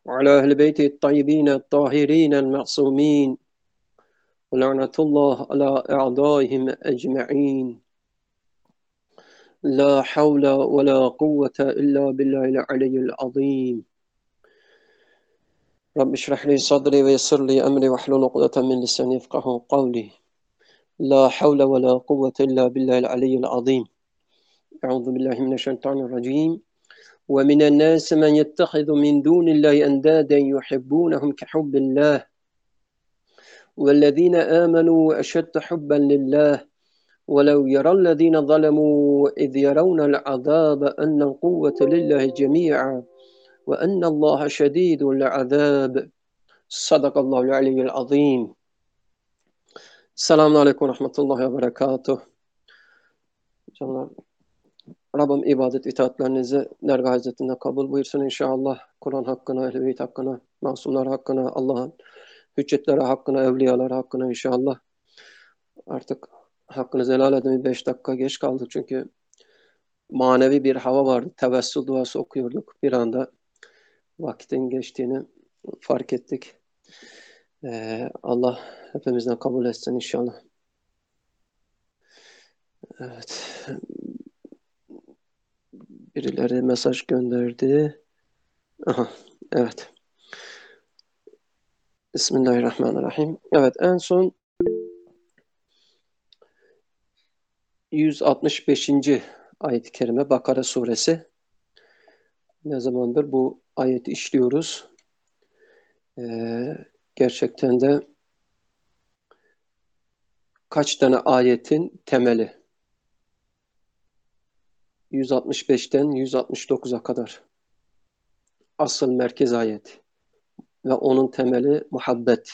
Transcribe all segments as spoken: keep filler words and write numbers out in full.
وعلى أهل بيته الطيبين الطاهرين المعصومين ولعنة الله على أعدائهم أجمعين لا حول ولا قوة إلا بالله العلي العظيم رب اشرح لي صدري ويسر لي أمري واحلل عقدة من لساني يفقهوا قولي لا حول ولا قوة إلا بالله العلي العظيم أعوذ بالله من الشيطان الرجيم ومن الناس من يتخذ من دون الله أندادا يحبونهم كحب الله والذين آمنوا أشد حبا لله ولو يرى الذين ظلموا إذ يرون العذاب أن القوة لله جميعا وأن الله شديد العذاب صدق الله العلي العظيم. Selamun Aleyküm ve Rahmetullahi ve Berekatuhu. Canlar, Rabbim ibadet itaatlerinizi dergâh hazretinde kabul buyursun inşallah. Kur'an hakkına, Ehl-i Beyt hakkına, masumlar hakkına, Allah'ın hüccetleri hakkına, evliyalar hakkına inşallah. Artık hakkınızı helal edin. Beş dakika geç kaldık çünkü manevi bir hava vardı. Tevessül duası okuyorduk. Bir anda vakitin geçtiğini fark ettik. Ee, Allah hepimizden kabul etsin inşallah. Evet. Birileri mesaj gönderdi. Aha, evet. Bismillahirrahmanirrahim. Evet, en son yüz altmış beşinci ayet-i kerime Bakara suresi. Ne zamandır bu ayeti işliyoruz. Ee, gerçekten de kaç tane ayetin temeli? yüz altmış beşten yüz altmış dokuza kadar. Asıl merkez ayet. Ve onun temeli muhabbet.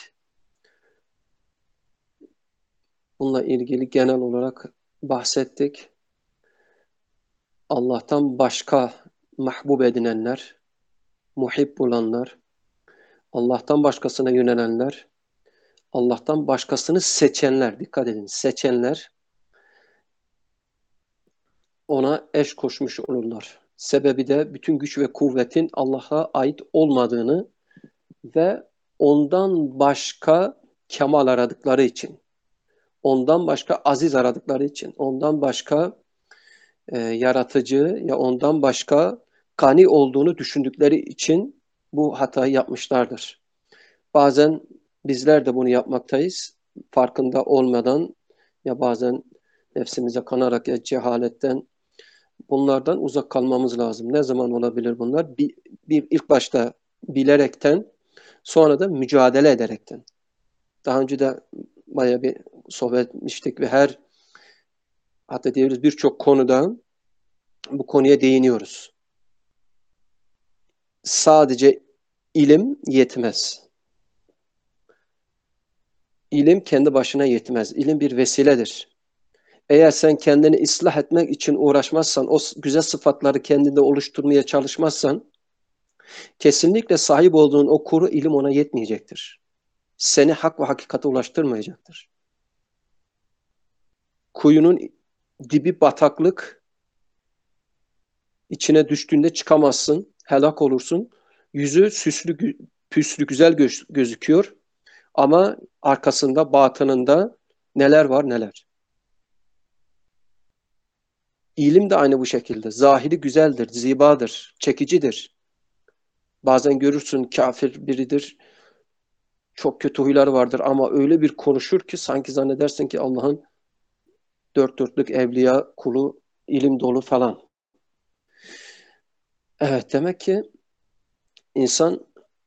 Bununla ilgili genel olarak bahsettik. Allah'tan başka mahbub edinenler, muhib olanlar, Allah'tan başkasına yönelenler, Allah'tan başkasını seçenler, dikkat edin, seçenler ona eş koşmuş olurlar. Sebebi de bütün güç ve kuvvetin Allah'a ait olmadığını ve ondan başka kemal aradıkları için, ondan başka aziz aradıkları için, ondan başka e, yaratıcı ya ondan başka gani olduğunu düşündükleri için bu hatayı yapmışlardır. Bazen bizler de bunu yapmaktayız. Farkında olmadan ya bazen nefsimize kanarak ya cehaletten bunlardan uzak kalmamız lazım. Ne zaman olabilir bunlar? Bir, bir ilk başta bilerekten, sonra da mücadele ederekten. Daha önce de bayağı bir sohbet etmiştik ve her hatta diyoruz birçok konuda bu konuya değiniyoruz. Sadece ilim yetmez. İlim kendi başına yetmez. İlim bir vesiledir. Eğer sen kendini ıslah etmek için uğraşmazsan, o güzel sıfatları kendinde oluşturmaya çalışmazsan, kesinlikle sahip olduğun o kuru ilim ona yetmeyecektir. Seni hak ve hakikate ulaştırmayacaktır. Kuyunun dibi bataklık, içine düştüğünde çıkamazsın, helak olursun. Yüzü süslü, püslü, güzel göz, gözüküyor ama arkasında, batınında neler var neler. İlim de aynı bu şekilde. Zahiri güzeldir, zibadır, çekicidir. Bazen görürsün kafir biridir, çok kötü huyları vardır ama öyle bir konuşur ki sanki zannedersin ki Allah'ın dört dörtlük evliya kulu, ilim dolu falan. Evet, demek ki insan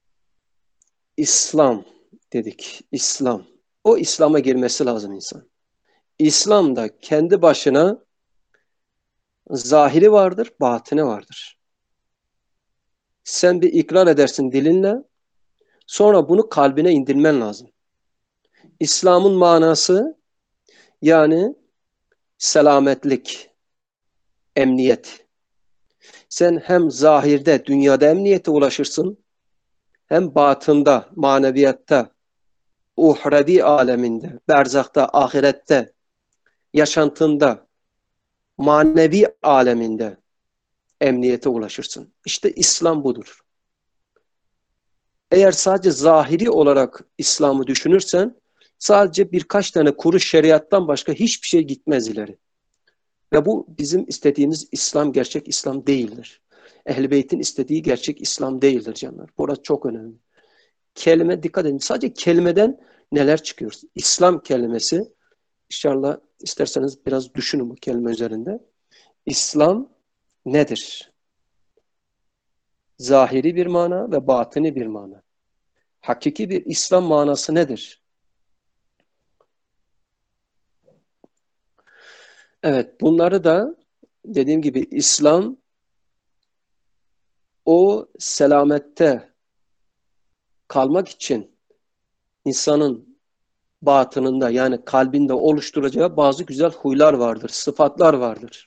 İslam dedik, İslam. O İslam'a girmesi lazım insan. İslam'da kendi başına zahiri vardır, batini vardır. Sen bir ikrar edersin dilinle, sonra bunu kalbine indirmen lazım. İslam'ın manası yani selametlik, emniyet. Sen hem zahirde, dünyada emniyete ulaşırsın, hem batında, maneviyatta, uhrevi aleminde, berzakta, ahirette, yaşantında, manevi aleminde emniyete ulaşırsın. İşte İslam budur. Eğer sadece zahiri olarak İslam'ı düşünürsen sadece birkaç tane kuru şeriattan başka hiçbir şey gitmez ileri. Ve bu bizim istediğimiz İslam gerçek İslam değildir. Ehl-i Beyt'in istediği gerçek İslam değildir canlar. Burası çok önemli. Kelime dikkat edin. Sadece kelimeden neler çıkıyor? İslam kelimesi, İnşallah isterseniz biraz düşünün bu kelime üzerinde. İslam nedir? Zahiri bir mana ve batini bir mana. Hakiki bir İslam manası nedir? Evet, bunları da dediğim gibi İslam o selamette kalmak için insanın batınında yani kalbinde oluşturacağı bazı güzel huylar vardır, sıfatlar vardır.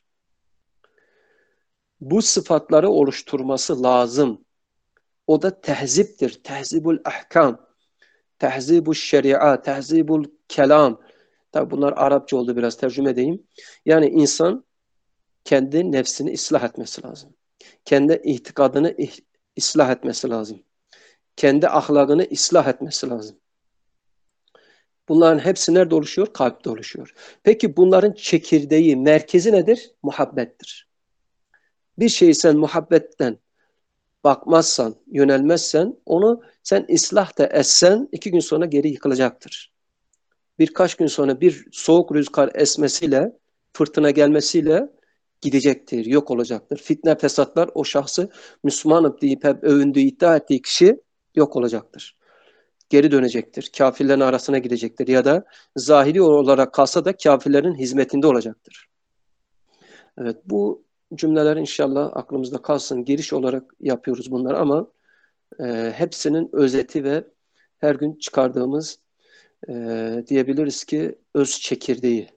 Bu sıfatları oluşturması lazım. O da tehziptir. Tehzibul ahkam, tehzibul şeria, tehzibul kelam. Tabi bunlar Arapça oldu, biraz tercüme edeyim. Yani insan kendi nefsini ıslah etmesi lazım. Kendi itikadını ıslah etmesi lazım. Kendi ahlakını ıslah etmesi lazım. Bunların hepsi nerede oluşuyor? Kalpte oluşuyor. Peki bunların çekirdeği, merkezi nedir? Muhabbettir. Bir şeyi sen muhabbetten bakmazsan, yönelmezsen, onu sen ıslah da etsen iki gün sonra geri yıkılacaktır. Birkaç gün sonra bir soğuk rüzgar esmesiyle, fırtına gelmesiyle gidecektir, yok olacaktır. Fitne, fesatlar o şahsı Müslümanım deyip hep övündüğü, iddia ettiği kişi yok olacaktır. Geri dönecektir. Kafirlerin arasına girecektir. Ya da zahiri olarak kalsa da kafirlerin hizmetinde olacaktır. Evet, bu cümleler inşallah aklımızda kalsın. Giriş olarak yapıyoruz bunları ama e, hepsinin özeti ve her gün çıkardığımız e, diyebiliriz ki öz çekirdeği.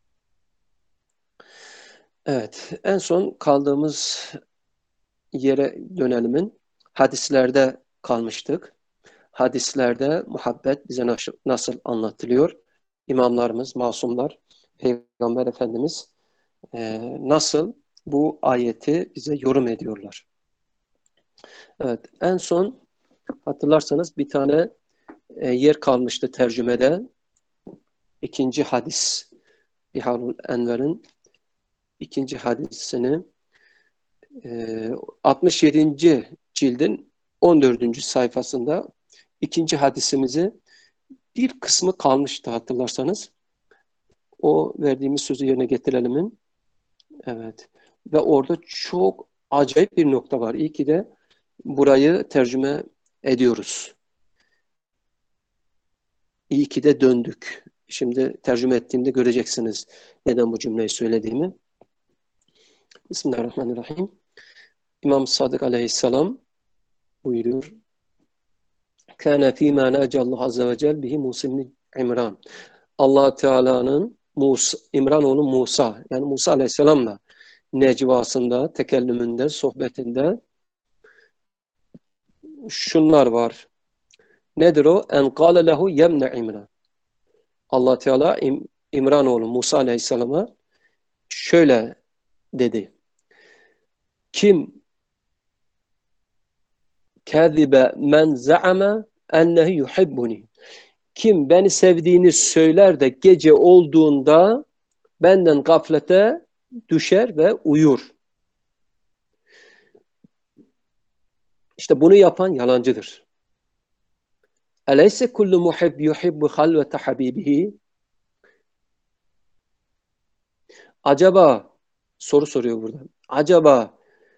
Evet, en son kaldığımız yere dönelimin hadislerde kalmıştık. Hadislerde muhabbet bize nasıl, nasıl anlatılıyor? İmamlarımız, masumlar, Peygamber Efendimiz e, nasıl bu ayeti bize yorum ediyorlar? Evet, en son hatırlarsanız bir tane e, yer kalmıştı tercümede. İkinci hadis, Biharul Enver'in ikinci hadisini e, altmış yedinci cildin on dördüncü sayfasında ikinci hadisimizi bir kısmı kalmıştı hatırlarsanız. O verdiğimiz sözü yerine getirelim. Evet. Ve orada çok acayip bir nokta var. İyi ki de burayı tercüme ediyoruz. İyi ki de döndük. Şimdi tercüme ettiğimde göreceksiniz neden bu cümleyi söylediğimi. Bismillahirrahmanirrahim. İmam Sadık Aleyhisselam buyuruyor. Kâne fîmâ nâcallahu azze ve cel bihi Musa ibn İmran. Allah Teala'nın Musa, İmranoğlu Musa, yani Musa Aleyhisselam'la necvasında, tekellümünde, sohbetinde şunlar var. Nedir o? En kâle lehu yemne İmran. Allah Teala İm, İmranoğlu Musa Aleyhisselam'a şöyle dedi. Kim kâzibe men za'ame ennehi yuhibbuni. Kim beni sevdiğini söyler de gece olduğunda benden gaflete düşer ve uyur. İşte bunu yapan yalancıdır. Eleyse kullu muhib yuhibbu halvete habibihi. Acaba, soru soruyor burada. Acaba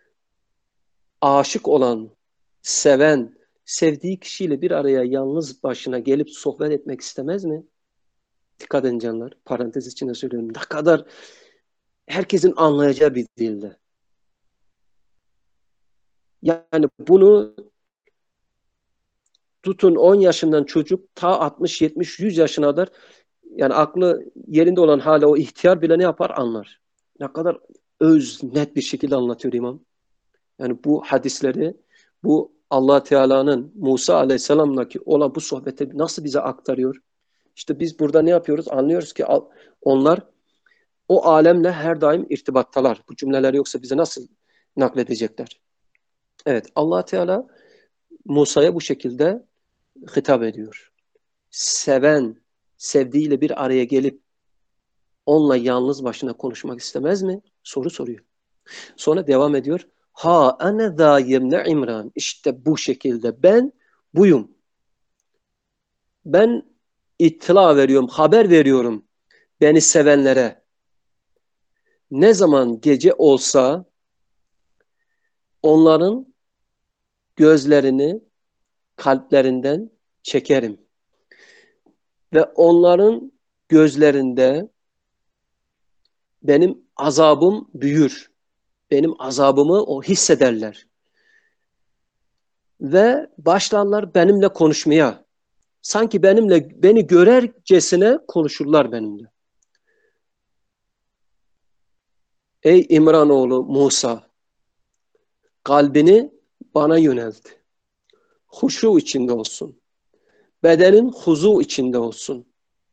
aşık olan, seven, sevdiği kişiyle bir araya yalnız başına gelip sohbet etmek istemez mi? Dikkat edin canlar. Parantez içinde söylüyorum. Ne kadar herkesin anlayacağı bir dilde. Yani bunu tutun on yaşından çocuk ta altmış, yetmiş, yüz yaşına kadar yani aklı yerinde olan hala o ihtiyar bile ne yapar anlar. Ne kadar öz, net bir şekilde anlatıyor imam. Yani bu hadisleri, bu Allah Teala'nın Musa Aleyhisselam'la olan bu sohbeti nasıl bize aktarıyor? İşte biz burada ne yapıyoruz? Anlıyoruz ki onlar o alemle her daim irtibattalar. Bu cümleler yoksa bize nasıl nakledecekler? Evet, Allah Teala Musa'ya bu şekilde hitap ediyor. Seven, sevdiğiyle bir araya gelip onunla yalnız başına konuşmak istemez mi? Soru soruyor. Sonra devam ediyor. Ha ene zâ yemne İmran. İşte bu şekilde ben buyum. Ben ittila veriyorum, haber veriyorum beni sevenlere. Ne zaman gece olsa onların gözlerini kalplerinden çekerim. Ve onların gözlerinde benim azabım büyür. Benim azabımı o hissederler. Ve başlarlar benimle konuşmaya. Sanki benimle, beni görercesine konuşurlar benimle. Ey İmranoğlu Musa, kalbini bana yönelt. Huşu içinde olsun. Bedenin huzu içinde olsun.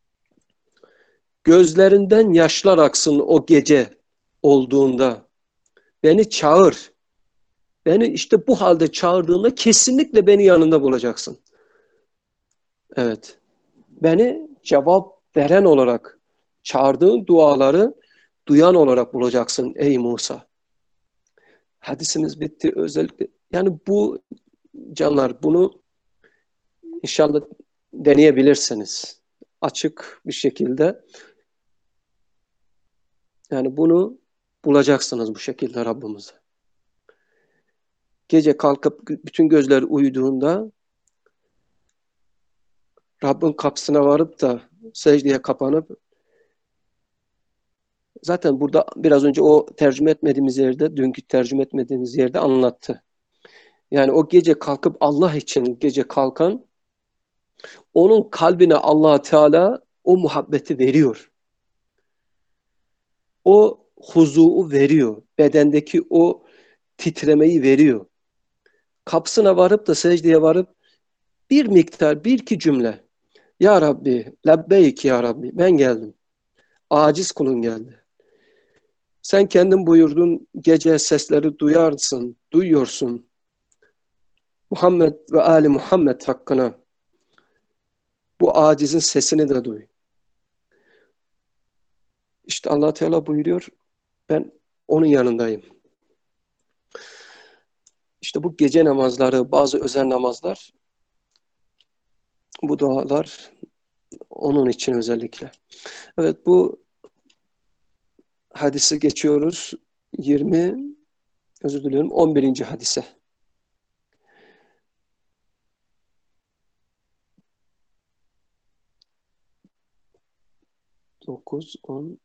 Gözlerinden yaşlar aksın o gece olduğunda. Beni çağır. Beni işte bu halde çağırdığında kesinlikle beni yanında bulacaksın. Evet. Beni cevap veren olarak, çağırdığın duaları duyan olarak bulacaksın ey Musa. Hadisimiz bitti. Özellikle yani bu canlar bunu inşallah deneyebilirsiniz. Açık bir şekilde. Yani bunu bulacaksınız bu şekilde Rabbimize. Gece kalkıp bütün gözler uyuduğunda Rabbin kapısına varıp da secdeye kapanıp zaten burada biraz önce o tercüme etmediğimiz yerde, dünkü tercüme etmediğimiz yerde anlattı. Yani o gece kalkıp Allah için gece kalkan onun kalbine Allah Teala o muhabbeti veriyor. O huzuu veriyor. Bedendeki o titremeyi veriyor. Kapısına varıp da secdeye varıp bir miktar, bir iki cümle. Ya Rabbi, lebbeyk ya Rabbi, ben geldim. Aciz kulun geldi. Sen kendin buyurdun, gece sesleri duyarsın, duyuyorsun. Muhammed ve Ali Muhammed hakkına bu acizin sesini de duy. İşte Allah Teala buyuruyor, ben onun yanındayım. İşte bu gece namazları, bazı özel namazlar, bu dualar onun için özellikle. Evet, bu hadisi geçiyoruz. yirmi, özür diliyorum, on birinci hadise. dokuz, on,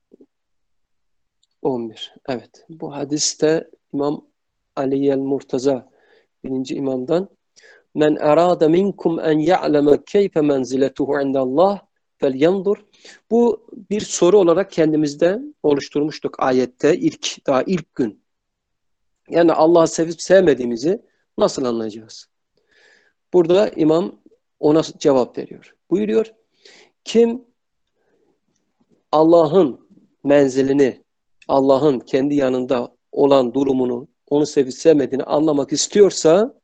on bir. Evet. Bu hadiste İmam Ali el-Murtaza birinci imamdan men arada minkum en ya'leme keyfe menziletuhu indallah felyanzur. Bu bir soru olarak kendimizde oluşturmuştuk ayette ilk daha ilk gün. Yani Allah'ı sevip sevmediğimizi nasıl anlayacağız? Burada imam ona cevap veriyor. Buyuruyor. Kim Allah'ın menzilini, Allah'ın kendi yanında olan durumunu, onu sevip sevmediğini anlamak istiyorsa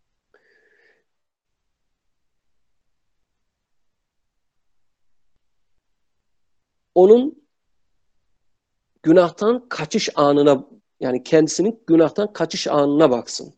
onun günahtan kaçış anına, yani kendisinin günahtan kaçış anına baksın.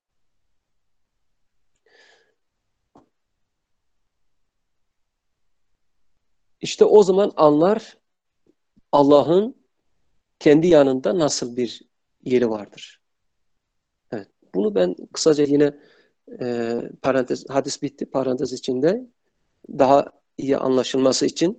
İşte o zaman anlar Allah'ın kendi yanında nasıl bir yeri vardır. Evet. Bunu ben kısaca yine e, parantez, hadis bitti parantez içinde daha iyi anlaşılması için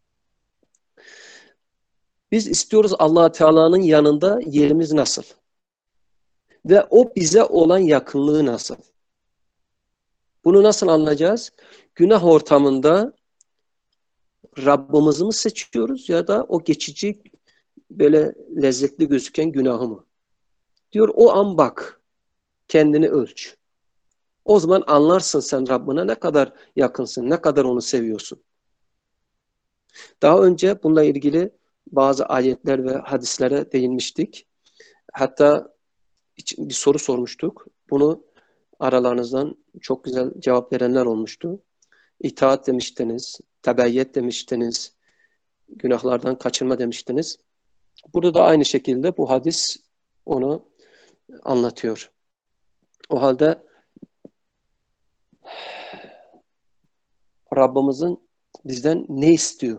biz istiyoruz Allah Teala'nın yanında yerimiz nasıl? Ve o bize olan yakınlığı nasıl? Bunu nasıl anlayacağız? Günah ortamında Rabbimizi mi seçiyoruz ya da o geçici böyle lezzetli gözüken günahı mı? Diyor o an bak, kendini ölç. O zaman anlarsın sen Rabbine ne kadar yakınsın, ne kadar onu seviyorsun. Daha önce bununla ilgili bazı ayetler ve hadislere değinmiştik. Hatta bir soru sormuştuk. Bunu Aralarınızdan çok güzel cevap verenler olmuştu. İtaat demiştiniz, tebeyyet demiştiniz, günahlardan kaçınma demiştiniz. Burada da aynı şekilde bu hadis onu anlatıyor. O halde Rabbimizin bizden ne istiyor?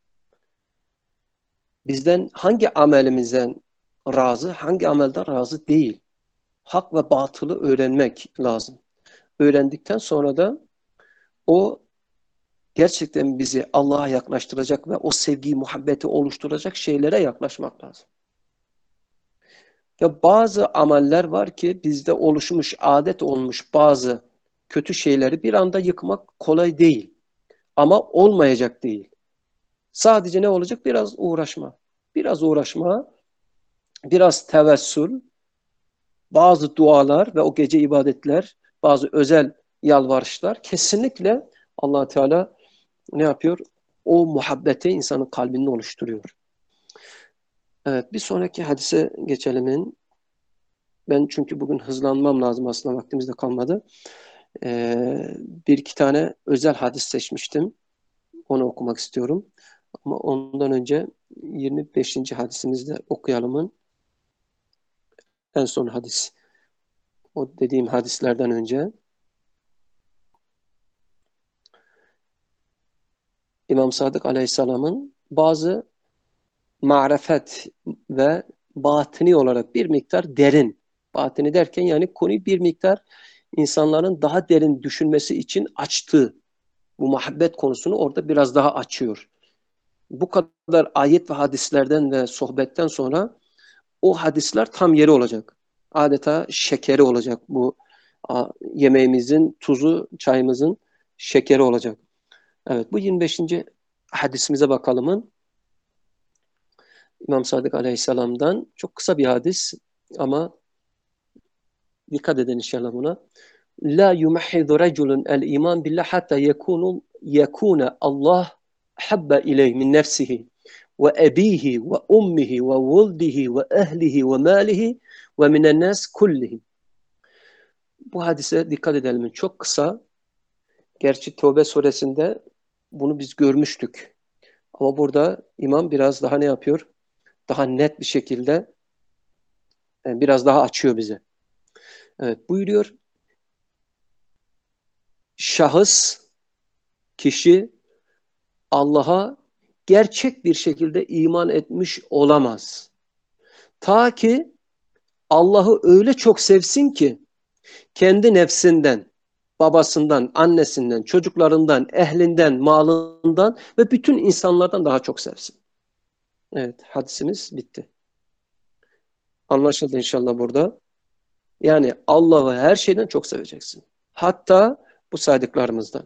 Bizden hangi amelimizden razı, hangi amelden razı değil? Hak ve batılı öğrenmek lazım. Öğrendikten sonra da o gerçekten bizi Allah'a yaklaştıracak ve o sevgiyi, muhabbeti oluşturacak şeylere yaklaşmak lazım. Ya bazı ameller var ki bizde oluşmuş, adet olmuş bazı kötü şeyleri bir anda yıkmak kolay değil. Ama olmayacak değil. Sadece ne olacak? Biraz uğraşma. Biraz uğraşma, biraz tevessül, bazı dualar ve o gece ibadetler, bazı özel yalvarışlar kesinlikle Allah Teala ne yapıyor? O muhabbeti insanın kalbinde oluşturuyor. Evet, bir sonraki hadise geçelim. Ben çünkü bugün hızlanmam lazım, aslında vaktimiz de kalmadı. Ee, bir iki tane özel hadis seçmiştim. Onu okumak istiyorum. Ama ondan önce yirmi beşinci hadisimizi de okuyalımın. En son hadis. O dediğim hadislerden önce. İmam Sadık Aleyhisselam'ın bazı marifet ve batini olarak bir miktar derin. Batini derken yani konuyu bir miktar insanların daha derin düşünmesi için açtığı bu muhabbet konusunu orada biraz daha açıyor. Bu kadar ayet ve hadislerden ve sohbetten sonra o hadisler tam yeri olacak. Adeta şekeri olacak bu yemeğimizin tuzu, çayımızın şekeri olacak. Evet, bu yirmi beşinci hadisimize bakalım. İmam Sadık Aleyhisselam'dan çok kısa bir hadis ama dikkat edin inşallah buna. La yumahhidu raculun el iman billah hatta yekunu yekuna Allah habba ileyh min nefsihi ve ebihi ve ummihi ve vuldihi ve ehlihi ve malihi ve minen nas kullihim. Bu hadise dikkat edelim. Çok kısa. Gerçi Tevbe suresinde bunu biz görmüştük. Ama burada imam biraz daha ne yapıyor? Daha net bir şekilde yani biraz daha açıyor bize. Evet, buyuruyor. Şahıs, kişi Allah'a gerçek bir şekilde iman etmiş olamaz. Ta ki Allah'ı öyle çok sevsin ki kendi nefsinden, babasından, annesinden, çocuklarından, ehlinden, malından ve bütün insanlardan daha çok sevsin. Evet, hadisimiz bitti. Anlaşıldı inşallah burada. Yani Allah'ı her şeyden çok seveceksin. Hatta bu saydıklarımızdan.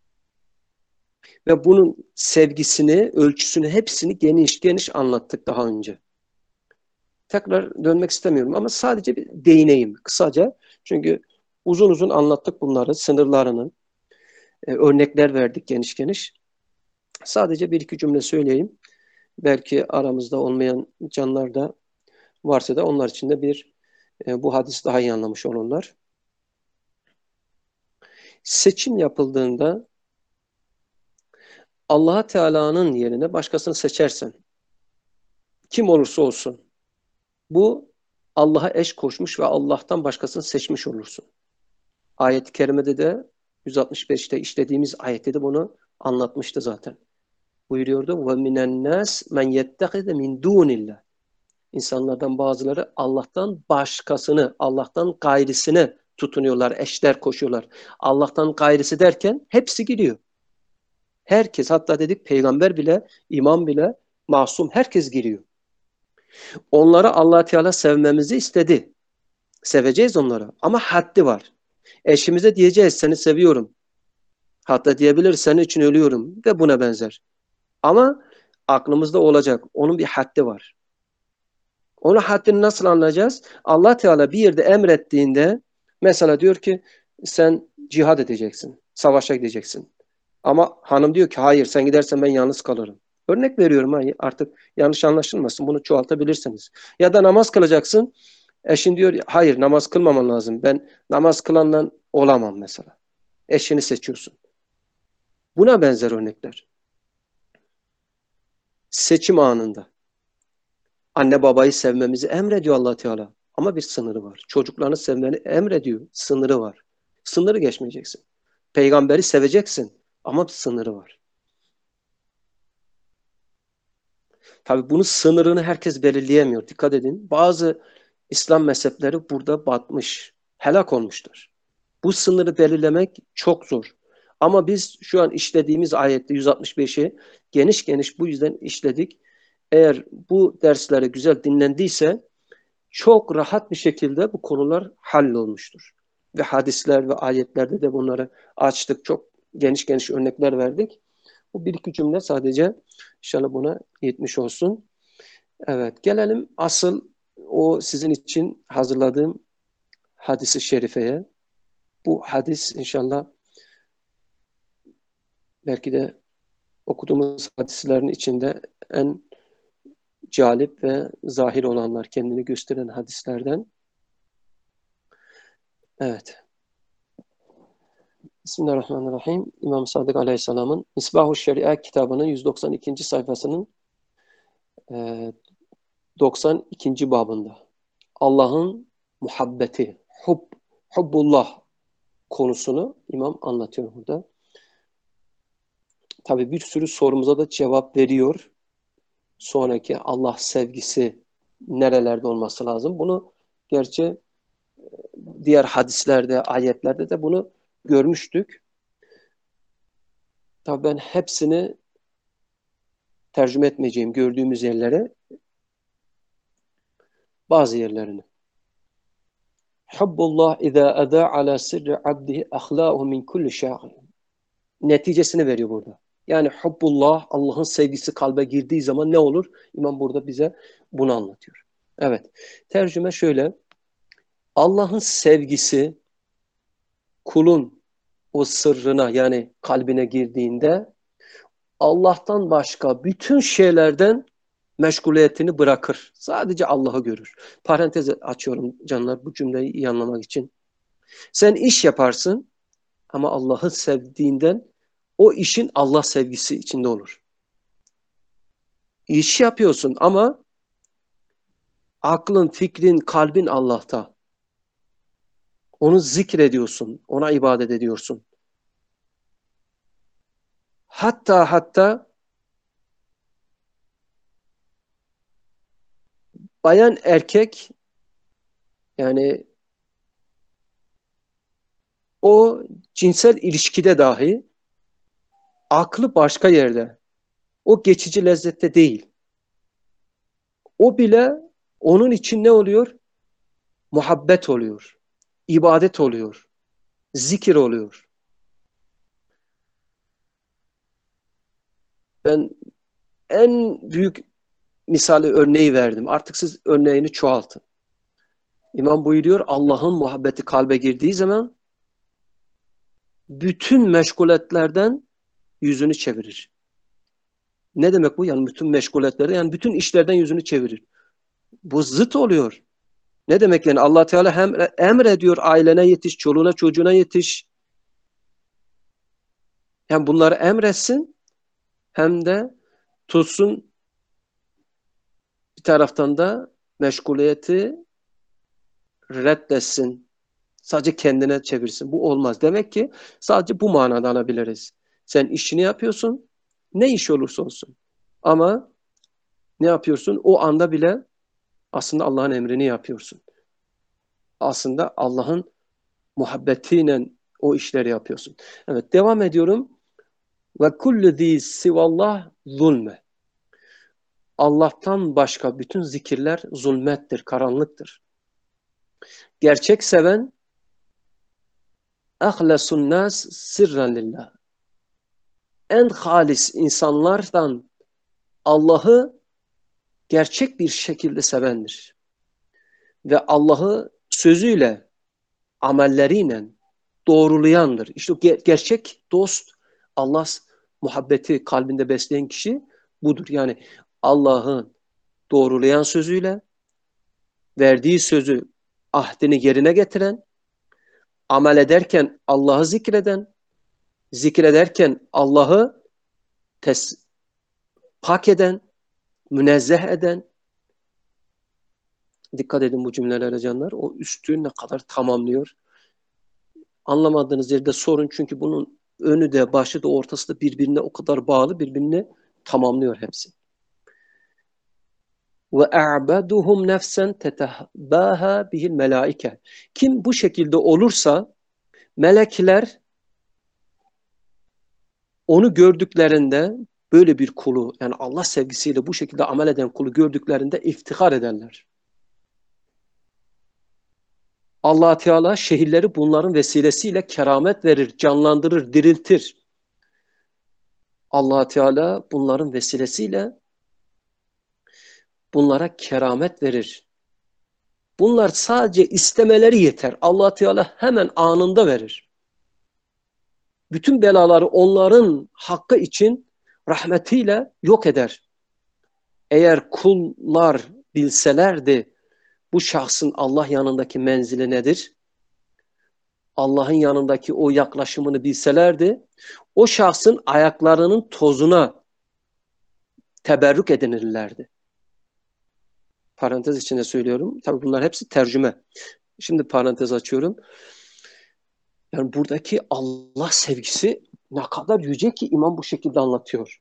Ve bunun sevgisini, ölçüsünü, hepsini geniş geniş anlattık daha önce. Tekrar dönmek istemiyorum ama sadece bir değineyim kısaca. Çünkü uzun uzun anlattık bunları, sınırlarını, e, örnekler verdik geniş geniş. Sadece bir iki cümle söyleyeyim. Belki aramızda olmayan canlar da varsa da onlar için de bir e, bu hadis daha iyi anlamış olurlar. Seçim yapıldığında Allah Teala'nın yerine başkasını seçersen, kim olursa olsun, bu Allah'a eş koşmuş ve Allah'tan başkasını seçmiş olursun. Ayet-i kerimede de yüz altmış beşte işlediğimiz ayette de bunu anlatmıştı zaten. Buyuruyordu ve minen nas men yettehize min dunillah. İnsanlardan bazıları Allah'tan başkasını, Allah'tan gayrısını tutunuyorlar, eşler koşuyorlar. Allah'tan gayrısı derken hepsi giriyor. Herkes, hatta dedik peygamber bile, imam bile, masum, herkes giriyor. Onları Allah Teala sevmemizi istedi. Seveceğiz onları ama haddi var. Eşimize diyeceğiz seni seviyorum. Hatta diyebilir senin için ölüyorum ve buna benzer. Ama aklımızda olacak. Onun bir haddi var. Onun haddini nasıl anlayacağız? Allah Teala bir yerde emrettiğinde mesela diyor ki sen cihad edeceksin. Savaşa gideceksin. Ama hanım diyor ki hayır sen gidersen ben yalnız kalırım. Örnek veriyorum, artık yanlış anlaşılmasın, bunu çoğaltabilirsiniz. Ya da namaz kılacaksın. Eşin diyor hayır namaz kılmaman lazım. Ben namaz kılanla olamam mesela. Eşini seçiyorsun. Buna benzer örnekler. Seçim anında. Anne babayı sevmemizi emrediyor Allah Teala. Ama bir sınırı var. Çocuklarını sevmeni emrediyor. Sınırı var. Sınırı geçmeyeceksin. Peygamberi seveceksin. Ama bir sınırı var. Tabii bunun sınırını herkes belirleyemiyor. Dikkat edin. Bazı İslam mezhepleri burada batmış. Helak olmuşlar. Bu sınırı belirlemek çok zor. Ama biz şu an işlediğimiz ayette yüz altmış beşi geniş geniş bu yüzden işledik. Eğer bu dersleri güzel dinlendiyse çok rahat bir şekilde bu konular hallolmuştur. Ve hadisler ve ayetlerde de bunları açtık. Çok geniş geniş örnekler verdik. Bu bir iki cümle sadece inşallah buna yetmiş olsun. Evet, gelelim asıl o sizin için hazırladığım hadisi şerifeye. Bu hadis inşallah belki de okuduğumuz hadislerin içinde en calip ve zahir olanlar, kendini gösteren hadislerden. Evet. Bismillahirrahmanirrahim. İmam Sadık Aleyhisselam'ın Misbah-ı Şeria kitabının yüz doksan ikinci sayfasının e, doksan ikinci babında. Allah'ın muhabbeti, hub, hubbullah konusunu imam anlatıyor burada. Tabii bir sürü sorumuza da cevap veriyor. Sonraki Allah sevgisi nerelerde olması lazım? Bunu gerçi diğer hadislerde, ayetlerde de bunu görmüştük. Tabii ben hepsini tercüme etmeyeceğim gördüğümüz yerlere, bazı yerlerini. Hubbullah izâ edâ alâ sirri abdihi ahlâhu min kulli şâgin. Neticesini veriyor burada. Yani hubbullah, Allah'ın sevgisi kalbe girdiği zaman ne olur? İmam burada bize bunu anlatıyor. Evet. Tercüme şöyle. Allah'ın sevgisi kulun o sırrına yani kalbine girdiğinde Allah'tan başka bütün şeylerden meşguliyetini bırakır. Sadece Allah'ı görür. Parantez açıyorum canlar bu cümleyi iyi anlamak için. Sen iş yaparsın ama Allah'ı sevdiğinden o işin Allah sevgisi içinde olur. İş yapıyorsun ama aklın, fikrin, kalbin Allah'ta. Onu zikrediyorsun, ona ibadet ediyorsun. Hatta hatta bayan erkek yani o cinsel ilişkide dahi aklı başka yerde. O geçici lezzette değil. O bile onun için ne oluyor? Muhabbet oluyor. İbadet oluyor. Zikir oluyor. Ben en büyük misali örneği verdim. Artık siz örneğini çoğaltın. İmam buyuruyor Allah'ın muhabbeti kalbe girdiği zaman bütün meşguliyetlerden yüzünü çevirir. Ne demek bu? Yani bütün meşguliyetlerden, yani bütün işlerden yüzünü çevirir. Bu zıt oluyor. Ne demek yani? Allah Teala hem emrediyor ailene yetiş, çoluğuna çocuğuna yetiş. Hem bunları emretsin hem de tutsun bir taraftan da meşguliyeti reddetsin. Sadece kendine çevirsin. Bu olmaz. Demek ki sadece bu manada alabiliriz. Sen işini yapıyorsun. Ne iş olursa olsun. Ama ne yapıyorsun? O anda bile aslında Allah'ın emrini yapıyorsun. Aslında Allah'ın muhabbetiyle o işleri yapıyorsun. Evet, devam ediyorum. Ve kullu zi sivallah zulme. Allah'tan başka bütün zikirler zulmettir, karanlıktır. Gerçek seven ahlesun nas sirren lillah. En halis insanlardan Allah'ı gerçek bir şekilde sevendir. Ve Allah'ı sözüyle, amelleriyle doğrulayandır. İşte o ger- gerçek dost, Allah muhabbeti kalbinde besleyen kişi budur. Yani Allah'ın doğrulayan sözüyle, verdiği sözü ahdini yerine getiren, amel ederken Allah'ı zikreden, zikrederken Allah'ı tes pak eden, münezzeh eden. Dikkat edin bu cümlelere canlar. O üstü ne kadar tamamlıyor. Anlamadığınız yerde sorun, çünkü bunun önü de başı da ortası da birbirine o kadar bağlı, birbirini tamamlıyor hepsi. Ve a'baduhum nefsen tetehbaha bihil melaike. Kim bu şekilde olursa melekler onu gördüklerinde, böyle bir kulu, yani Allah sevgisiyle bu şekilde amel eden kulu gördüklerinde iftihar ederler. Allah Teala şehirleri bunların vesilesiyle keramet verir, canlandırır, diriltir. Allah Teala bunların vesilesiyle bunlara keramet verir. Bunlar sadece istemeleri yeter. Allah Teala hemen anında verir. Bütün belaları onların hakkı için rahmetiyle yok eder. Eğer kullar bilselerdi bu şahsın Allah yanındaki menzili nedir, Allah'ın yanındaki o yaklaşımını bilselerdi, o şahsın ayaklarının tozuna teberrük edinirlerdi. Parantez içinde söylüyorum. Tabii bunlar hepsi tercüme. Şimdi parantez açıyorum. Yani buradaki Allah sevgisi ne kadar yüce ki imam bu şekilde anlatıyor.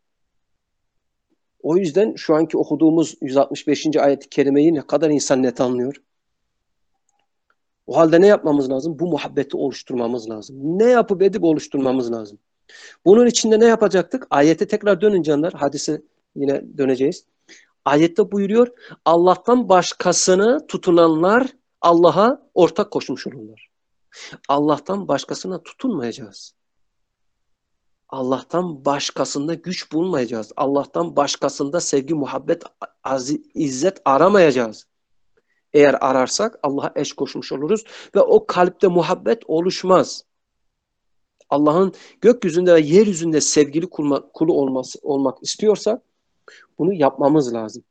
O yüzden şu anki okuduğumuz yüz altmış beşinci ayet-i kerimeyi ne kadar insan net anlıyor. O halde ne yapmamız lazım? Bu muhabbeti oluşturmamız lazım. Ne yapıp edip oluşturmamız lazım. Bunun içinde ne yapacaktık? Ayete tekrar dönün canlar. Hadise yine döneceğiz. Ayette buyuruyor, Allah'tan başkasını tutunanlar Allah'a ortak koşmuş olurlar. Allah'tan başkasına tutunmayacağız. Allah'tan başkasında güç bulmayacağız. Allah'tan başkasında sevgi, muhabbet, aziz, izzet aramayacağız. Eğer ararsak Allah'a eş koşmuş oluruz ve o kalpte muhabbet oluşmaz. Allah'ın gökyüzünde ve yeryüzünde sevgili kulu olması, olmak istiyorsa bunu yapmamız lazım.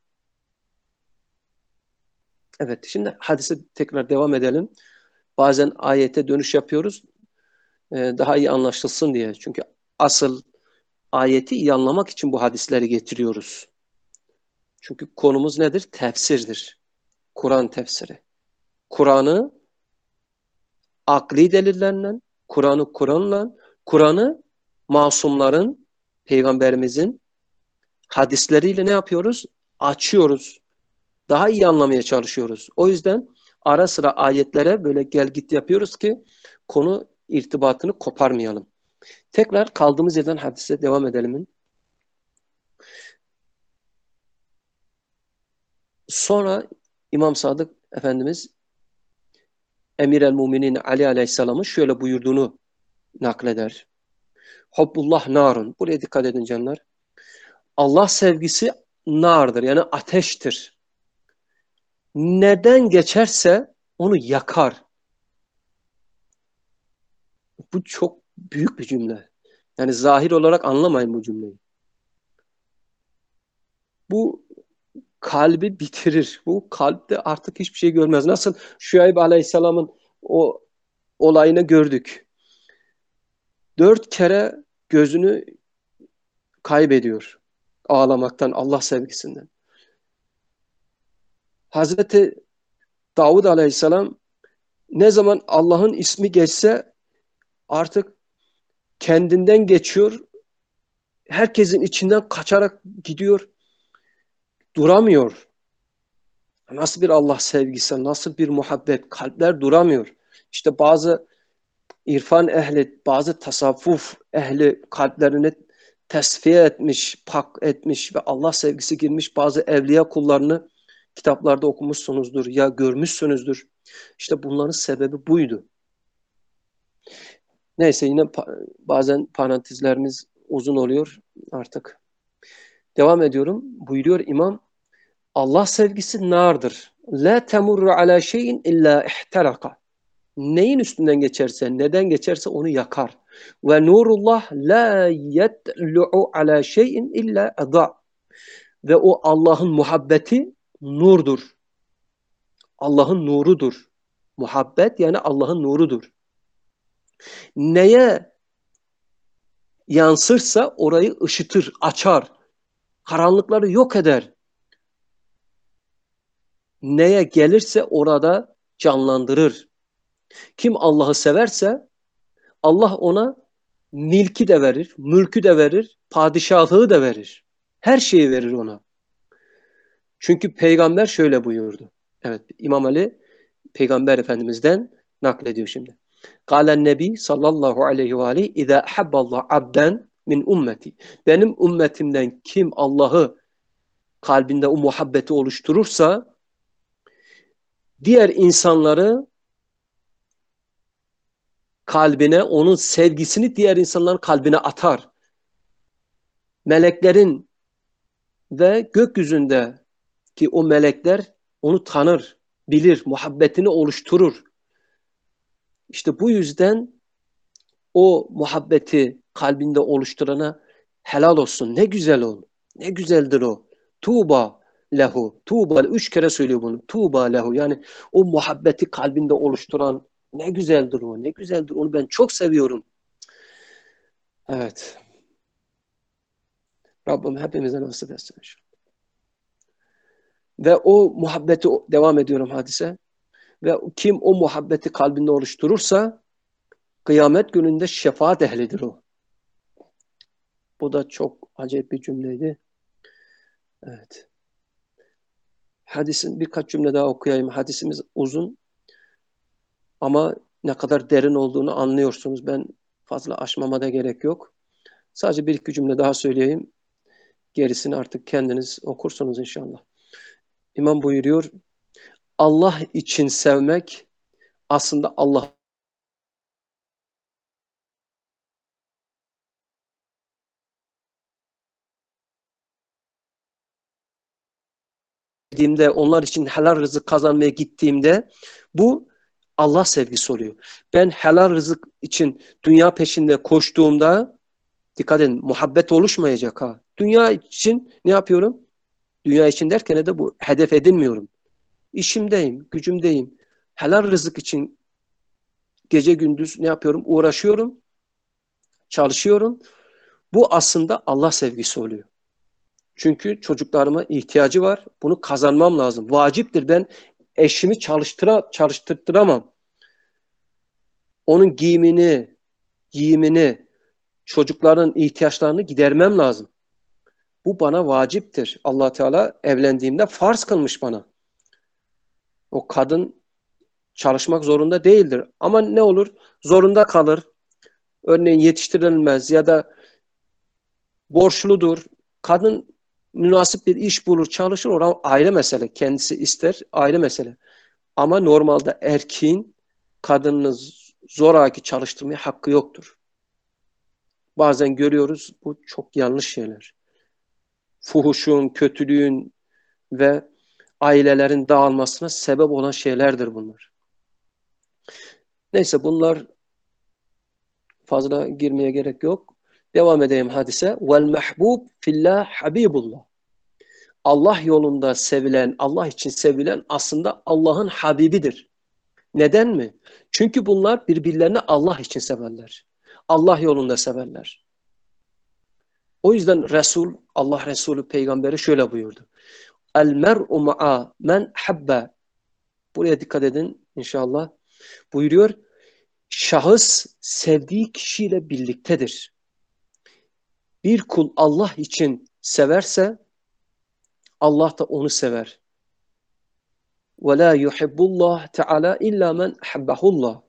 Evet, şimdi hadise tekrar devam edelim. Bazen ayete dönüş yapıyoruz. Daha iyi anlaşılsın diye. Çünkü asıl ayeti iyi anlamak için bu hadisleri getiriyoruz. Çünkü konumuz nedir? Tefsirdir. Kur'an tefsiri. Kur'an'ı akli delillerle, Kur'an'ı Kur'an'la, Kur'an'ı masumların, peygamberimizin hadisleriyle ne yapıyoruz? Açıyoruz. Daha iyi anlamaya çalışıyoruz. O yüzden ara sıra ayetlere böyle gel git yapıyoruz ki konu irtibatını koparmayalım. Tekrar kaldığımız yerden hadise devam edelim. Sonra İmam Sadık Efendimiz Emir el-Muminin Ali Aleyhisselam'ın şöyle buyurduğunu nakleder. Hubbullah narun. Buraya dikkat edin canlar. Allah sevgisi nardır, yani ateştir. Neden geçerse onu yakar. Bu çok büyük bir cümle. Yani zahir olarak anlamayın bu cümleyi. Bu kalbi bitirir. Bu kalpte artık hiçbir şey görmez. Nasıl Şuayb Aleyhisselam'ın o olayını gördük. Dört kere gözünü kaybediyor ağlamaktan, Allah sevgisinden. Hazreti Davud Aleyhisselam ne zaman Allah'ın ismi geçse artık kendinden geçiyor. Herkesin içinden kaçarak gidiyor. Duramıyor. Nasıl bir Allah sevgisi, nasıl bir muhabbet, kalpler duramıyor. İşte bazı irfan ehli, bazı tasavvuf ehli kalplerini tesfiye etmiş, pak etmiş ve Allah sevgisi girmiş bazı evliya kullarını kitaplarda okumuşsunuzdur ya görmüşsünüzdür. İşte bunların sebebi buydu. Neyse, yine bazen parantezlerimiz uzun oluyor artık. Devam ediyorum. Buyuruyor İmam, Allah sevgisi nardır. La temurru ala şeyin illa ihteraka. Neyin üstünden geçerse, neden geçerse onu yakar. Ve nurullah la yetlu'u ala şeyin illa eda. Ve o Allah'ın muhabbeti nurdur. Allah'ın nurudur. Muhabbet yani Allah'ın nurudur. Neye yansırsa orayı ışıtır, açar. Karanlıkları yok eder. Neye gelirse orada canlandırır. Kim Allah'ı severse Allah ona milki de verir, mülkü de verir, padişahlığı da verir. Her şeyi verir ona. Çünkü peygamber şöyle buyurdu. Evet, İmam Ali Peygamber Efendimiz'den naklediyor şimdi. Kâlen Nebi sallallahu aleyhi ve aleyhi İzâ habballahu abden min ümmeti. Benim ümmetimden kim Allah'ı kalbinde o muhabbeti oluşturursa diğer insanları kalbine, onun sevgisini diğer insanların kalbine atar. Meleklerin ve gökyüzünde ki o melekler onu tanır, bilir, muhabbetini oluşturur. İşte bu yüzden o muhabbeti kalbinde oluşturana helal olsun. Ne güzel ol. Ne güzeldir o. Tuğba lehu. Tuğba. Üç kere söylüyor bunu. Tuğba lehu. Yani o muhabbeti kalbinde oluşturan ne güzeldir o. Ne güzeldir. Onu ben çok seviyorum. Evet. Rabbim hepimize nasip etsin. Ve o muhabbeti devam ediyorum hadise. Ve kim o muhabbeti kalbinde oluşturursa kıyamet gününde şefaat ehlidir o. Bu da çok acayip bir cümleydi. Evet. Hadisin birkaç cümle daha okuyayım. Hadisimiz uzun ama ne kadar derin olduğunu anlıyorsunuz. Ben fazla aşmama da gerek yok. Sadece bir iki cümle daha söyleyeyim. Gerisini artık kendiniz okursunuz inşallah. İmam buyuruyor, Allah için sevmek aslında Allah dediğimde, onlar için helal rızık kazanmaya gittiğimde bu Allah sevgisi oluyor. Ben helal rızık için dünya peşinde koştuğumda dikkat edin, muhabbet oluşmayacak ha. Dünya için ne yapıyorum? Dünya için derken de bu hedef edinmiyorum. İşimdeyim, gücümdeyim. Helal rızık için gece gündüz ne yapıyorum? Uğraşıyorum, çalışıyorum. Bu aslında Allah sevgisi oluyor. Çünkü çocuklarıma ihtiyacı var. Bunu kazanmam lazım. Vaciptir. Ben eşimi çalıştıra, çalıştırtıramam. Onun giyimini, giyimini, çocukların ihtiyaçlarını gidermem lazım. Bu bana vaciptir. Allah Teala evlendiğimde farz kılmış bana. O kadın çalışmak zorunda değildir. Ama ne olur? Zorunda kalır. Örneğin yetiştirilmez ya da borçludur. Kadın münasip bir iş bulur, çalışır. O ayrı mesele. Kendisi ister, ayrı mesele. Ama normalde erkeğin kadını zoraki çalıştırmaya hakkı yoktur. Bazen görüyoruz, bu çok yanlış şeyler. Fuhuşun, kötülüğün ve ailelerin dağılmasına sebep olan şeylerdir bunlar. Neyse, bunlar fazla girmeye gerek yok. Devam edeyim hadise. Vel mahbub fillah habibullah. Allah yolunda sevilen, Allah için sevilen aslında Allah'ın Habibidir. Neden mi? Çünkü bunlar birbirlerini Allah için severler. Allah yolunda severler. O yüzden Resul, Allah Resulü peygamberi şöyle buyurdu. El mer'u ma'a men habbe. Buraya dikkat edin inşallah. Buyuruyor. Şahıs sevdiği kişiyle birliktedir. Bir kul Allah için severse Allah da onu sever. Ve la yuhibbullah Teala illa men habbahullah.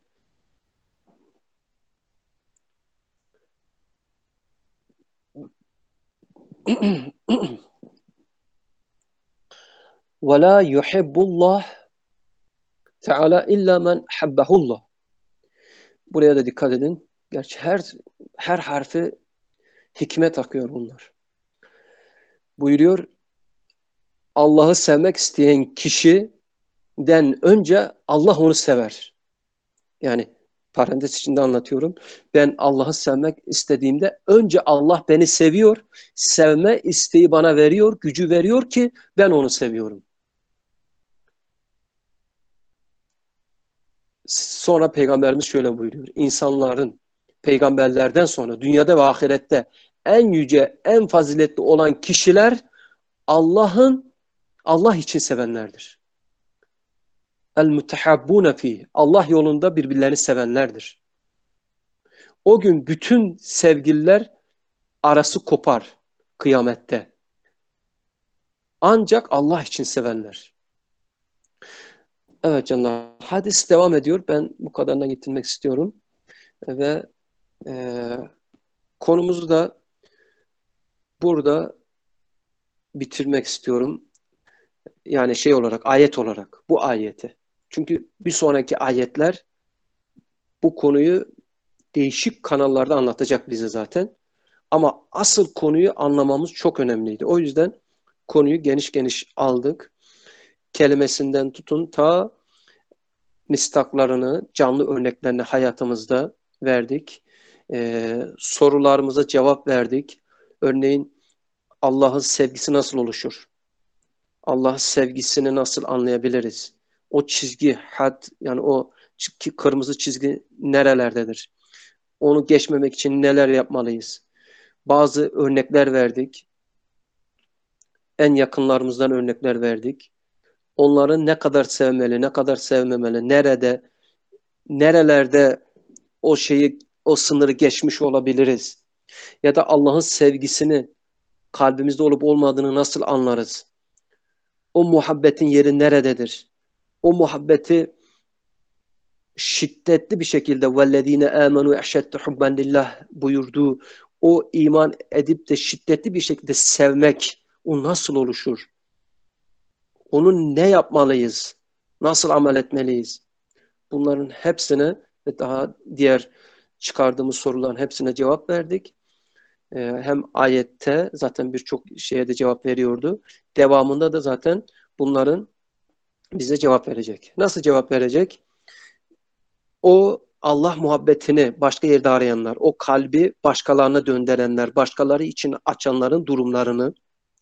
Ve la yuhibbullah Teala illa men habbahullah. Buraya da dikkat edin. Gerçi her her harfi hikmet akıyor bunlar. Buyuruyor, Allah'ı sevmek isteyen kişiden önce Allah onu sever. Yani parantez içinde anlatıyorum. Ben Allah'ı sevmek istediğimde önce Allah beni seviyor. Sevme isteği bana veriyor, gücü veriyor ki ben onu seviyorum. Sonra Peygamberimiz şöyle buyuruyor. İnsanların peygamberlerden sonra dünyada ve ahirette en yüce, en faziletli olan kişiler Allah'ın Allah için sevenlerdir. El mutehabbune fih. Allah yolunda birbirlerini sevenlerdir. O gün bütün sevgililer arası kopar kıyamette. Ancak Allah için sevenler. Evet canlar. Hadis devam ediyor. Ben bu kadarına getirmek istiyorum. Ve e, konumuzu da burada bitirmek istiyorum. Yani şey olarak, ayet olarak. Bu ayeti. Çünkü bir sonraki ayetler bu konuyu değişik kanallarda anlatacak bize zaten. Ama asıl konuyu anlamamız çok önemliydi. O yüzden konuyu geniş geniş aldık. Kelimesinden tutun ta mistaklarını, canlı örneklerini hayatımızda verdik. Ee, sorularımıza cevap verdik. Örneğin Allah'ın sevgisi nasıl oluşur? Allah'ın sevgisini nasıl anlayabiliriz? O çizgi, had, yani o kırmızı çizgi nerelerdedir? Onu geçmemek için neler yapmalıyız? Bazı örnekler verdik. En yakınlarımızdan örnekler verdik. Onları ne kadar sevmeli, ne kadar sevmemeli, nerede, nerelerde o şeyi, o sınırı geçmiş olabiliriz? Ya da Allah'ın sevgisini kalbimizde olup olmadığını nasıl anlarız? O muhabbetin yeri nerededir? O muhabbeti şiddetli bir şekilde وَالَّذ۪ينَ آمَنُوا اَشَدُّ حُبًّا لِلّٰهِ buyurduğu o iman edip de şiddetli bir şekilde sevmek, o nasıl oluşur? Onun ne yapmalıyız? Nasıl amel etmeliyiz? Bunların hepsine ve daha diğer çıkardığımız soruların hepsine cevap verdik. Ee, hem ayette zaten birçok şeye de cevap veriyordu. Devamında da zaten bunların bize cevap verecek. Nasıl cevap verecek? O Allah muhabbetini başka yerde arayanlar, o kalbi başkalarına döndürenler, başkaları için açanların durumlarını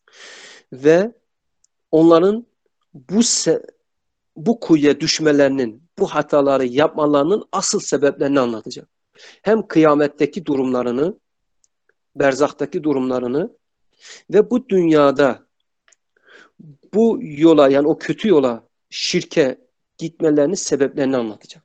ve onların bu bu kuyuya düşmelerinin, bu hataları yapmalarının asıl sebeplerini anlatacak. Hem kıyametteki durumlarını, berzaktaki durumlarını ve bu dünyada bu yola, yani o kötü yola, şirke gitmelerinin sebeplerini anlatacak.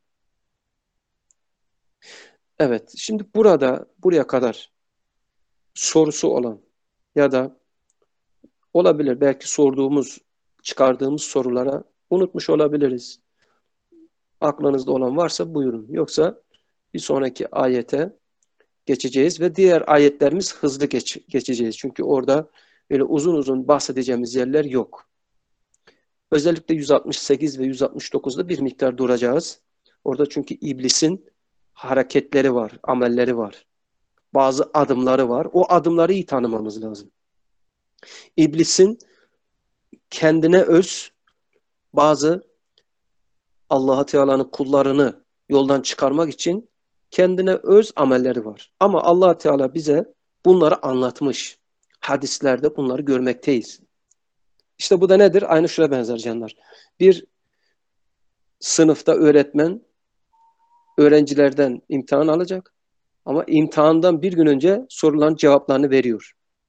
Evet, şimdi burada buraya kadar sorusu olan ya da olabilir belki sorduğumuz, çıkardığımız sorulara unutmuş olabiliriz. Aklınızda olan varsa buyurun. Yoksa bir sonraki ayete geçeceğiz ve diğer ayetlerimiz hızlı geç, geçeceğiz. Çünkü orada böyle uzun uzun bahsedeceğimiz yerler yok. Özellikle yüz altmış sekiz ve yüz altmış dokuzda bir miktar duracağız. Orada çünkü iblisin hareketleri var, amelleri var. Bazı adımları var. O adımları iyi tanımamız lazım. İblisin kendine öz bazı Allah Teala'nın kullarını yoldan çıkarmak için kendine öz amelleri var. Ama Allah Teala bize bunları anlatmış. Hadislerde bunları görmekteyiz. İşte bu da nedir? Aynı şuna benzer canlar. Bir sınıfta öğretmen öğrencilerden imtihan alacak ama imtihandan bir gün önce soruların cevaplarını veriyor.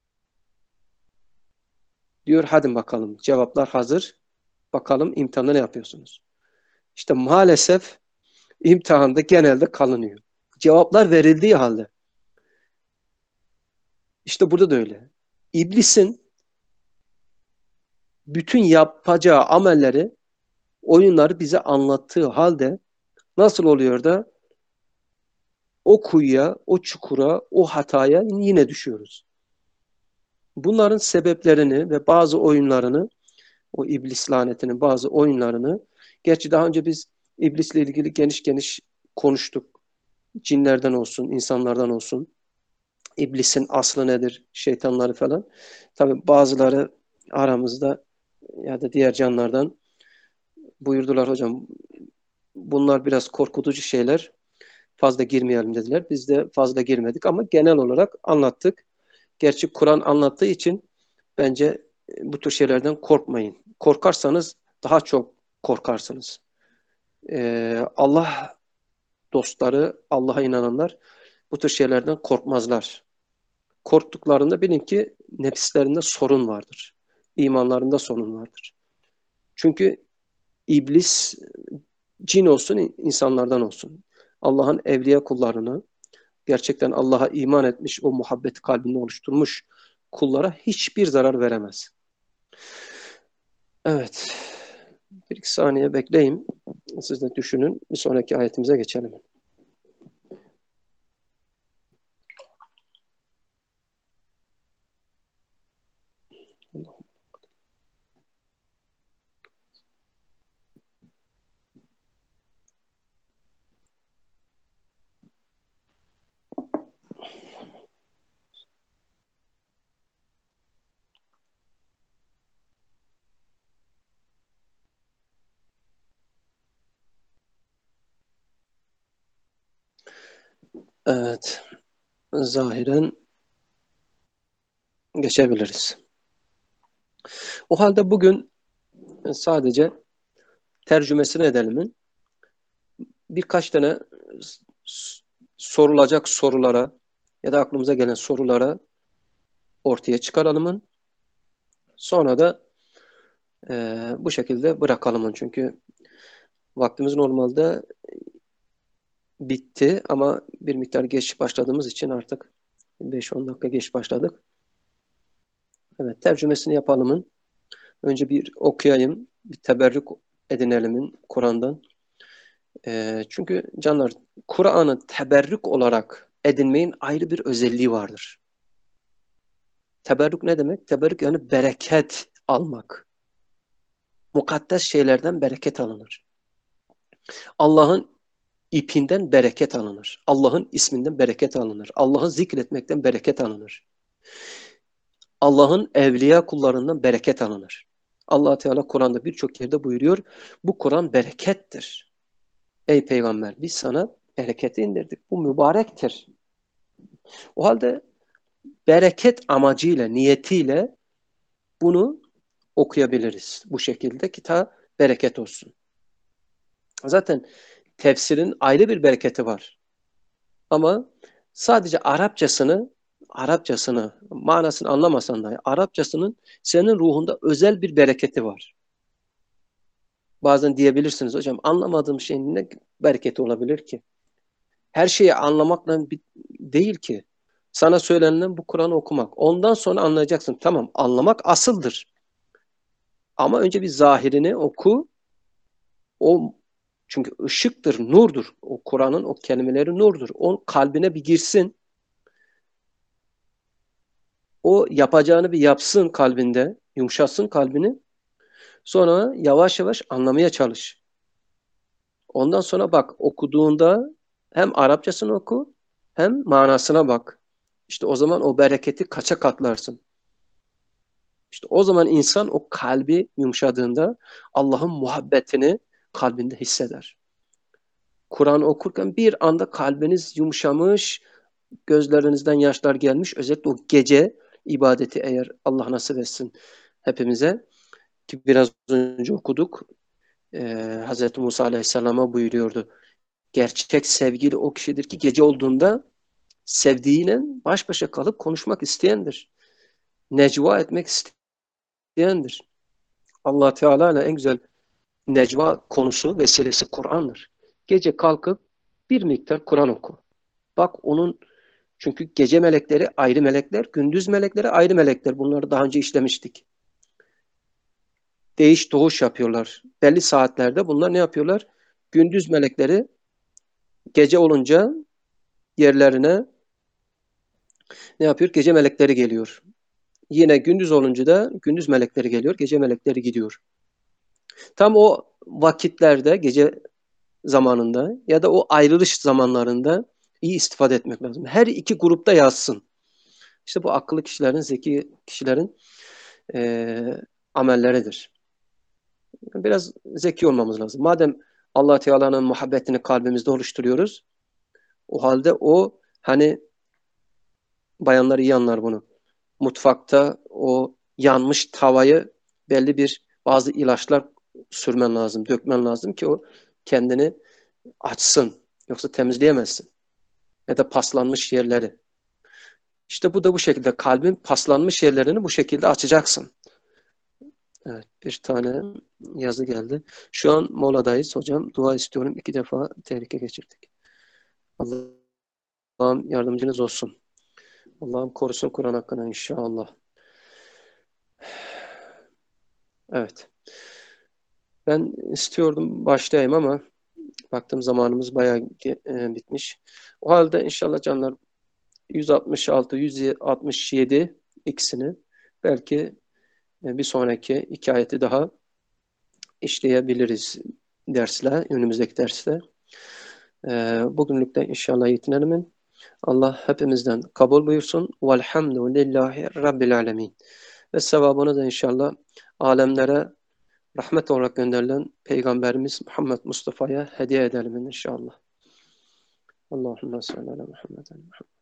Diyor hadi bakalım cevaplar hazır. Bakalım imtihanda ne yapıyorsunuz? İşte maalesef imtihanda genelde kalınıyor. Cevaplar verildiği halde. İşte burada da öyle. İblisin bütün yapacağı amelleri, oyunları bize anlattığı halde nasıl oluyor da o kuyuya, o çukura, o hataya yine düşüyoruz. Bunların sebeplerini ve bazı oyunlarını, o iblis lanetinin bazı oyunlarını, gerçi daha önce biz iblisle ilgili geniş geniş konuştuk. Cinlerden olsun, insanlardan olsun. İblisin aslı nedir, şeytanları falan. Tabii bazıları aramızda ya da diğer canlardan buyurdular hocam bunlar biraz korkutucu şeyler. Fazla girmeyelim dediler. Biz de fazla girmedik ama genel olarak anlattık. Gerçi Kur'an anlattığı için bence bu tür şeylerden korkmayın. Korkarsanız daha çok korkarsınız. Ee, Allah dostları, Allah'a inananlar bu tür şeylerden korkmazlar. Korktuklarında bilin ki nefislerinde sorun vardır. İmanlarında sorun vardır. Çünkü iblis cin olsun, insanlardan olsun. Allah'ın evliya kullarını, gerçekten Allah'a iman etmiş, o muhabbeti kalbinde oluşturmuş kullara hiçbir zarar veremez. Evet. Bir iki saniye bekleyin. Siz de düşünün. Bir sonraki ayetimize geçelim. Evet. Zahiren geçebiliriz. O halde bugün sadece tercümesini edelim. Birkaç tane sorulacak sorulara ya da aklımıza gelen sorulara ortaya çıkaralım. Sonra da e, bu şekilde bırakalım. Çünkü vaktimiz normalde bitti ama bir miktar geç başladığımız için artık beş on dakika geç başladık. Evet, tercümesini yapalım. Önce bir okuyayım, bir teberrük edinelim Kur'an'dan. E, çünkü canlar, Kur'an'ı teberrük olarak edinmeyin ayrı bir özelliği vardır. Teberrük ne demek? Teberrük yani bereket almak. Mukaddes şeylerden bereket alınır. Allah'ın ipinden bereket alınır. Allah'ın isminden bereket alınır. Allah'ı zikretmekten bereket alınır. Allah'ın evliya kullarından bereket alınır. Allah Teala Kur'an'da birçok yerde buyuruyor. Bu Kur'an berekettir. Ey peygamber, biz sana bereketi indirdik. Bu mübarektir. O halde bereket amacıyla, niyetiyle bunu okuyabiliriz. Bu şekilde kitap bereket olsun. Zaten tefsirin ayrı bir bereketi var. Ama sadece Arapçasını, Arapçasını, manasını anlamasan dahi Arapçasının senin ruhunda özel bir bereketi var. Bazen diyebilirsiniz hocam, anlamadığım şeyin ne bereketi olabilir ki? Her şeyi anlamakla değil ki. Sana söylenen bu Kur'an'ı okumak. Ondan sonra anlayacaksın. Tamam, anlamak asıldır. Ama önce bir zahirini oku. O çünkü ışıktır, nurdur. O Kur'an'ın o kelimeleri nurdur. O kalbine bir girsin. O yapacağını bir yapsın kalbinde. Yumuşatsın kalbini. Sonra yavaş yavaş anlamaya çalış. Ondan sonra bak, okuduğunda hem Arapçasını oku hem manasına bak. İşte o zaman o bereketi kaça katlarsın. İşte o zaman insan o kalbi yumuşadığında Allah'ın muhabbetini kalbinde hisseder. Kur'an okurken bir anda kalbiniz yumuşamış, gözlerinizden yaşlar gelmiş. Özellikle o gece ibadeti, eğer Allah nasip etsin hepimize, ki biraz önce okuduk. Ee, Hazreti Musa Aleyhisselam'a buyuruyordu. Gerçek sevgili o kişidir ki gece olduğunda sevdiğiyle baş başa kalıp konuşmak isteyendir. Necva etmek isteyendir. Allah Teala ile en güzel necva konusu, vesilesi Kur'an'dır. Gece kalkıp bir miktar Kur'an oku. Bak onun, çünkü gece melekleri ayrı melekler, gündüz melekleri ayrı melekler. Bunları daha önce işlemiştik. Değiş doğuş yapıyorlar. Belli saatlerde bunlar ne yapıyorlar? Gündüz melekleri gece olunca yerlerine ne yapıyor? Gece melekleri geliyor. Yine gündüz olunca da gündüz melekleri geliyor, gece melekleri gidiyor. Tam o vakitlerde, gece zamanında ya da o ayrılış zamanlarında iyi istifade etmek lazım. Her iki grupta yazsın. İşte bu akıllı kişilerin, zeki kişilerin e, amelleridir. Biraz zeki olmamız lazım. Madem Allah Teala'nın muhabbetini kalbimizde oluşturuyoruz, o halde o, hani bayanlar iyi anlar bunu. Mutfakta o yanmış tavayı belli bir bazı ilaçlar sürmen lazım, dökmen lazım ki o kendini açsın. Yoksa temizleyemezsin. Ya da paslanmış yerleri. İşte bu da bu şekilde. Kalbin paslanmış yerlerini bu şekilde açacaksın. Evet, bir tane yazı geldi. Şu an moladayız hocam. Dua istiyorum. İki defa tehlike geçirdik. Allah'ım yardımcınız olsun. Allah'ım korusun Kur'an hakkında inşallah. Evet. Ben istiyordum başlayayım ama baktım zamanımız bayağı e, bitmiş. O halde inşallah canlar yüz altmış altı, yüz altmış yedi ikisini belki e, bir sonraki iki ayeti daha işleyebiliriz dersle, önümüzdeki derste. E, bugünlük de inşallah yetinelim. Allah hepimizden kabul buyursun. Velhamdülillahi Rabbil alemin. Ve sevabını da inşallah alemlere rahmet olarak gönderilen Peygamberimiz Muhammed Mustafa'ya hediye edelim inşallah. Allahümme salli ala Muhammed.